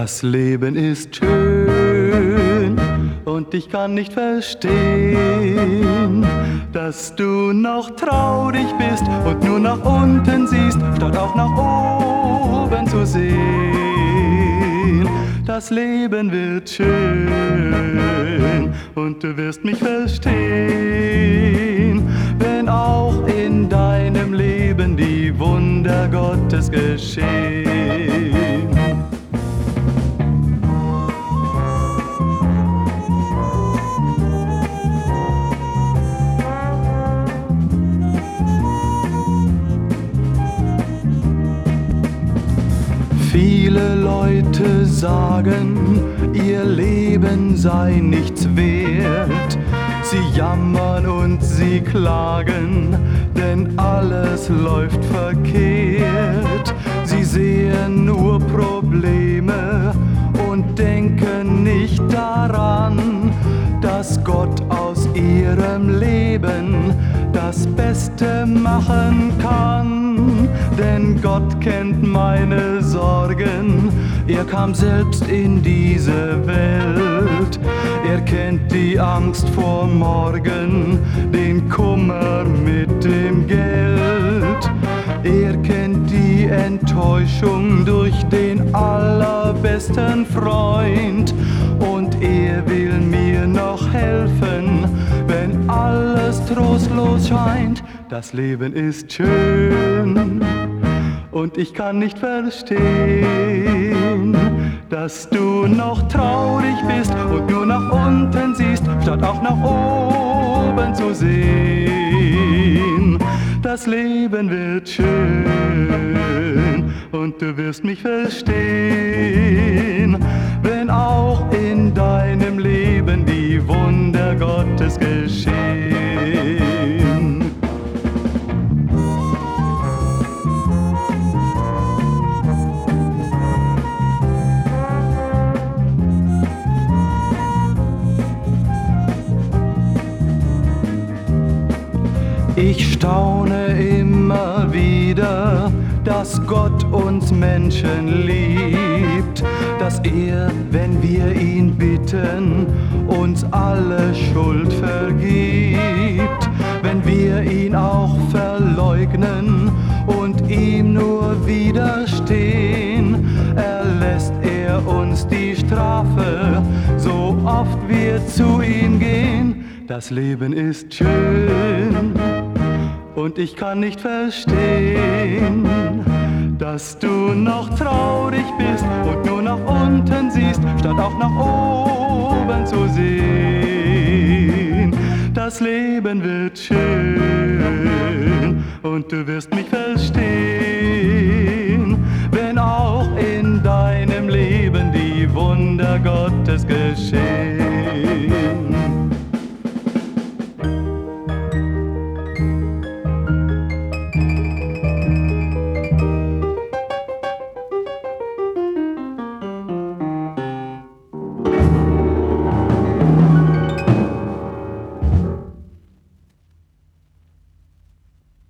Das Leben ist schön und ich kann nicht verstehen, dass du noch traurig bist und nur nach unten siehst, statt auch nach oben zu sehen. Das Leben wird schön und du wirst mich verstehen, wenn auch in deinem Leben die Wunder Gottes geschehen. Viele Leute sagen, ihr Leben sei nichts wert. Sie jammern und sie klagen, denn alles läuft verkehrt. Sie sehen nur Probleme und denken nicht daran, dass Gott aus ihrem Leben das Beste machen kann. Denn Gott kennt meine Sorgen, er kam selbst in diese Welt. Er kennt die Angst vor morgen, den Kummer mit dem Geld. Er kennt die Enttäuschung durch den allerbesten Freund. Und er will mir noch helfen, wenn alles trostlos scheint. Das Leben ist schön und ich kann nicht verstehen, dass du noch traurig bist und nur nach unten siehst, statt auch nach oben zu sehen. Das Leben wird schön und du wirst mich verstehen, wenn auch in deinem Leben die Wunder Gottes geschehen. Ich staune immer wieder, dass Gott uns Menschen liebt, dass er, wenn wir ihn bitten, uns alle Schuld vergibt. Wenn wir ihn auch verleugnen und ihm nur widerstehen, erlässt er uns die Strafe, so oft wir zu ihm gehen. Das Leben ist schön und ich kann nicht verstehen, dass du noch traurig bist und nur nach unten siehst, statt auch nach oben zu sehen. Das Leben wird schön und du wirst mich verstehen, wenn auch in deinem Leben die Wunder Gottes geschehen.